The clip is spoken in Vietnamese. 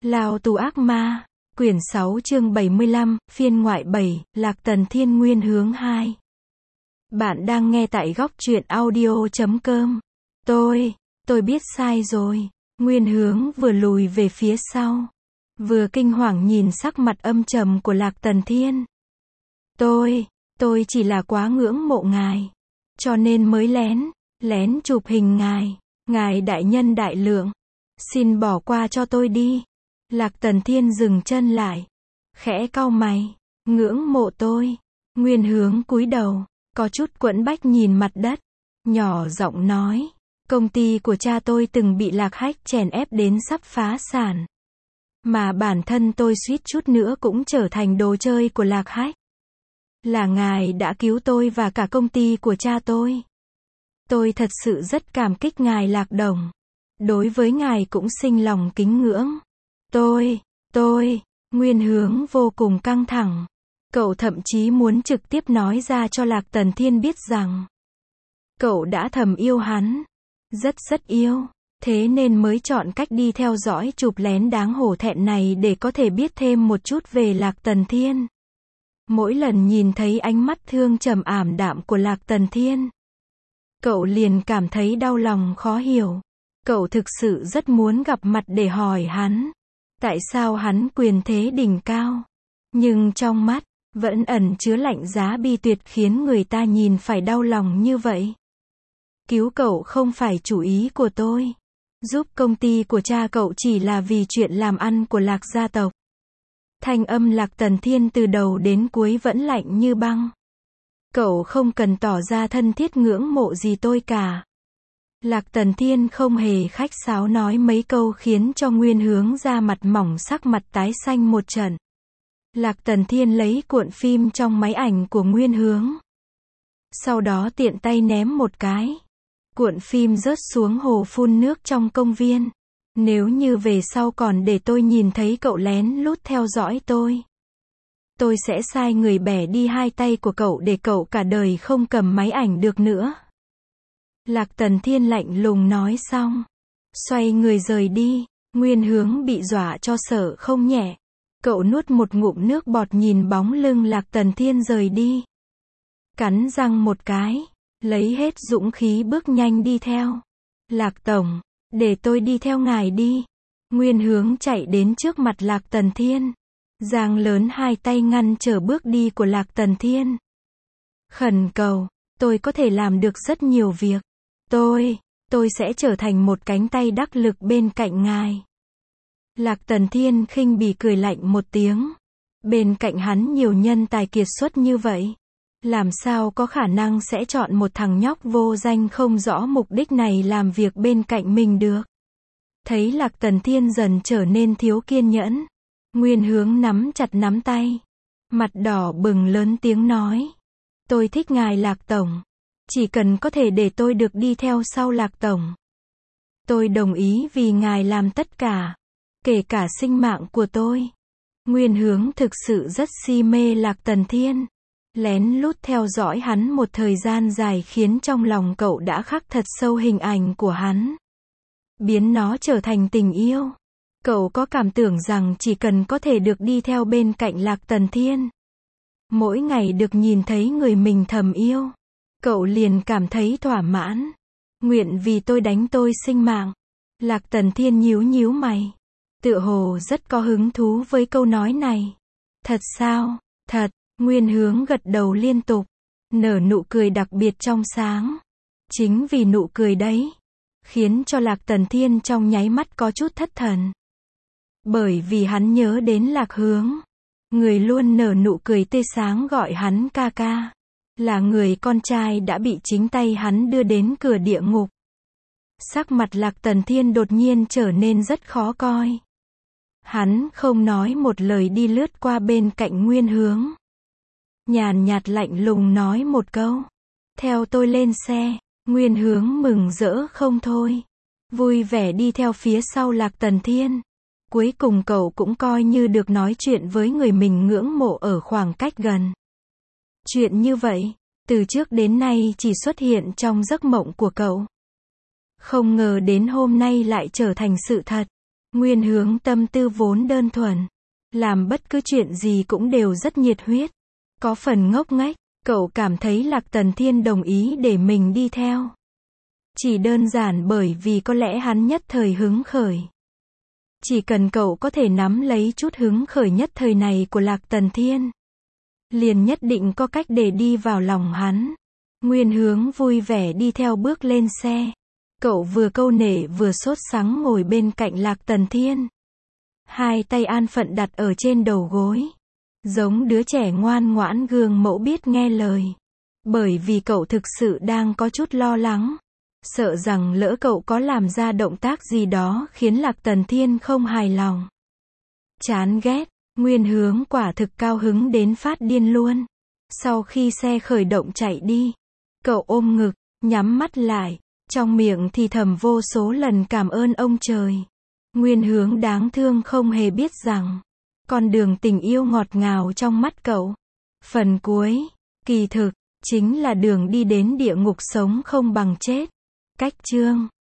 Lao tù ác ma, quyển 6 chương 75, phiên ngoại 7, Lạc Tần Thiên Nguyên hướng 2. Bạn đang nghe tại góc truyện audio.com. Tôi biết sai rồi. Nguyên hướng vừa lùi về phía sau, vừa kinh hoàng nhìn sắc mặt âm trầm của Lạc Tần Thiên. Tôi chỉ là quá ngưỡng mộ ngài, cho nên mới lén chụp hình ngài đại nhân đại lượng. Xin bỏ qua cho tôi đi. Lạc Tần Thiên dừng chân lại, khẽ cau mày, ngưỡng mộ tôi. Nguyên hướng cúi đầu, có chút quẫn bách nhìn mặt đất, nhỏ giọng nói, công ty của cha tôi từng bị Lạc Hách chèn ép đến sắp phá sản. Mà bản thân tôi suýt chút nữa cũng trở thành đồ chơi của Lạc Hách. Là ngài đã cứu tôi và cả công ty của cha tôi. Tôi thật sự rất cảm kích ngài Lạc Đồng. Đối với ngài cũng sinh lòng kính ngưỡng. Nguyên hướng vô cùng căng thẳng. Cậu thậm chí muốn trực tiếp nói ra cho Lạc Tần Thiên biết rằng cậu đã thầm yêu hắn. Rất yêu. Thế nên mới chọn cách đi theo dõi chụp lén đáng hổ thẹn này để có thể biết thêm một chút về Lạc Tần Thiên. Mỗi lần nhìn thấy ánh mắt thương trầm ảm đạm của Lạc Tần Thiên, cậu liền cảm thấy đau lòng khó hiểu. Cậu thực sự rất muốn gặp mặt để hỏi hắn, tại sao hắn quyền thế đỉnh cao, nhưng trong mắt vẫn ẩn chứa lạnh giá bi tuyệt khiến người ta nhìn phải đau lòng như vậy. Cứu cậu không phải chủ ý của tôi. Giúp công ty của cha cậu chỉ là vì chuyện làm ăn của Lạc gia tộc. Thanh âm Lạc Tần Thiên từ đầu đến cuối vẫn lạnh như băng. Cậu không cần tỏ ra thân thiết ngưỡng mộ gì tôi cả. Lạc Tần Thiên không hề khách sáo nói mấy câu khiến cho Nguyên hướng ra mặt mỏng sắc mặt tái xanh một trận. Lạc Tần Thiên lấy cuộn phim trong máy ảnh của Nguyên hướng. Sau đó tiện tay ném một cái. Cuộn phim rớt xuống hồ phun nước trong công viên. Nếu như về sau còn để tôi nhìn thấy cậu lén lút theo dõi tôi sẽ sai người bẻ đi hai tay của cậu để cậu cả đời không cầm máy ảnh được nữa. Lạc Tần Thiên lạnh lùng nói xong, xoay người rời đi. Nguyên hướng bị dọa cho sợ không nhẹ. Cậu nuốt một ngụm nước bọt nhìn bóng lưng Lạc Tần Thiên rời đi. Cắn răng một cái, lấy hết dũng khí bước nhanh đi theo. Lạc Tổng, để tôi đi theo ngài đi. Nguyên hướng chạy đến trước mặt Lạc Tần Thiên, giang lớn hai tay ngăn trở bước đi của Lạc Tần Thiên. Khẩn cầu, tôi có thể làm được rất nhiều việc. Tôi sẽ trở thành một cánh tay đắc lực bên cạnh ngài. Lạc Tần Thiên khinh bỉ cười lạnh một tiếng. Bên cạnh hắn nhiều nhân tài kiệt xuất như vậy, làm sao có khả năng sẽ chọn một thằng nhóc vô danh không rõ mục đích này làm việc bên cạnh mình được. Thấy Lạc Tần Thiên dần trở nên thiếu kiên nhẫn, Nguyên hướng nắm chặt nắm tay, mặt đỏ bừng lớn tiếng nói, tôi thích ngài Lạc Tổng. Chỉ cần có thể để tôi được đi theo sau Lạc Tổng, tôi đồng ý vì ngài làm tất cả, kể cả sinh mạng của tôi. Nguyên hướng thực sự rất si mê Lạc Tần Thiên. Lén lút theo dõi hắn một thời gian dài khiến trong lòng cậu đã khắc thật sâu hình ảnh của hắn, biến nó trở thành tình yêu. Cậu có cảm tưởng rằng chỉ cần có thể được đi theo bên cạnh Lạc Tần Thiên, mỗi ngày được nhìn thấy người mình thầm yêu, cậu liền cảm thấy thỏa mãn. Nguyện vì tôi đánh tôi sinh mạng. Lạc Tần Thiên nhíu mày, tựa hồ rất có hứng thú với câu nói này. Thật sao? Thật. Nguyên hướng gật đầu liên tục, nở nụ cười đặc biệt trong sáng. Chính vì nụ cười đấy, khiến cho Lạc Tần Thiên trong nháy mắt có chút thất thần. Bởi vì hắn nhớ đến Lạc Hướng, người luôn nở nụ cười tươi sáng gọi hắn ca ca, là người con trai đã bị chính tay hắn đưa đến cửa địa ngục. Sắc mặt Lạc Tần Thiên đột nhiên trở nên rất khó coi. Hắn không nói một lời đi lướt qua bên cạnh Nguyên hướng, nhàn nhạt lạnh lùng nói một câu, theo tôi lên xe. Nguyên hướng mừng rỡ không thôi, vui vẻ đi theo phía sau Lạc Tần Thiên. Cuối cùng cậu cũng coi như được nói chuyện với người mình ngưỡng mộ ở khoảng cách gần. Chuyện như vậy, từ trước đến nay chỉ xuất hiện trong giấc mộng của cậu. Không ngờ đến hôm nay lại trở thành sự thật. Nguyên Hướng tâm tư vốn đơn thuần. Làm bất cứ chuyện gì cũng đều rất nhiệt huyết. Có phần ngốc nghếch, cậu cảm thấy Lạc Tần Thiên đồng ý để mình đi theo. Chỉ đơn giản bởi vì có lẽ hắn nhất thời hứng khởi. Chỉ cần cậu có thể nắm lấy chút hứng khởi nhất thời này của Lạc Tần Thiên, liền nhất định có cách để đi vào lòng hắn. Nguyên Hướng vui vẻ đi theo bước lên xe. Cậu vừa câu nể vừa sốt sắng ngồi bên cạnh Lạc Tần Thiên. Hai tay an phận đặt ở trên đầu gối. Giống đứa trẻ ngoan ngoãn gương mẫu biết nghe lời. Bởi vì cậu thực sự đang có chút lo lắng. Sợ rằng lỡ cậu có làm ra động tác gì đó khiến Lạc Tần Thiên không hài lòng. Chán ghét, Nguyên Hướng quả thực cao hứng đến phát điên luôn. Sau khi xe khởi động chạy đi, cậu ôm ngực, nhắm mắt lại, trong miệng thì thầm vô số lần cảm ơn ông trời. Nguyên Hướng đáng thương không hề biết rằng, con đường tình yêu ngọt ngào trong mắt cậu, phần cuối, kỳ thực, chính là đường đi đến địa ngục sống không bằng chết. Cách chương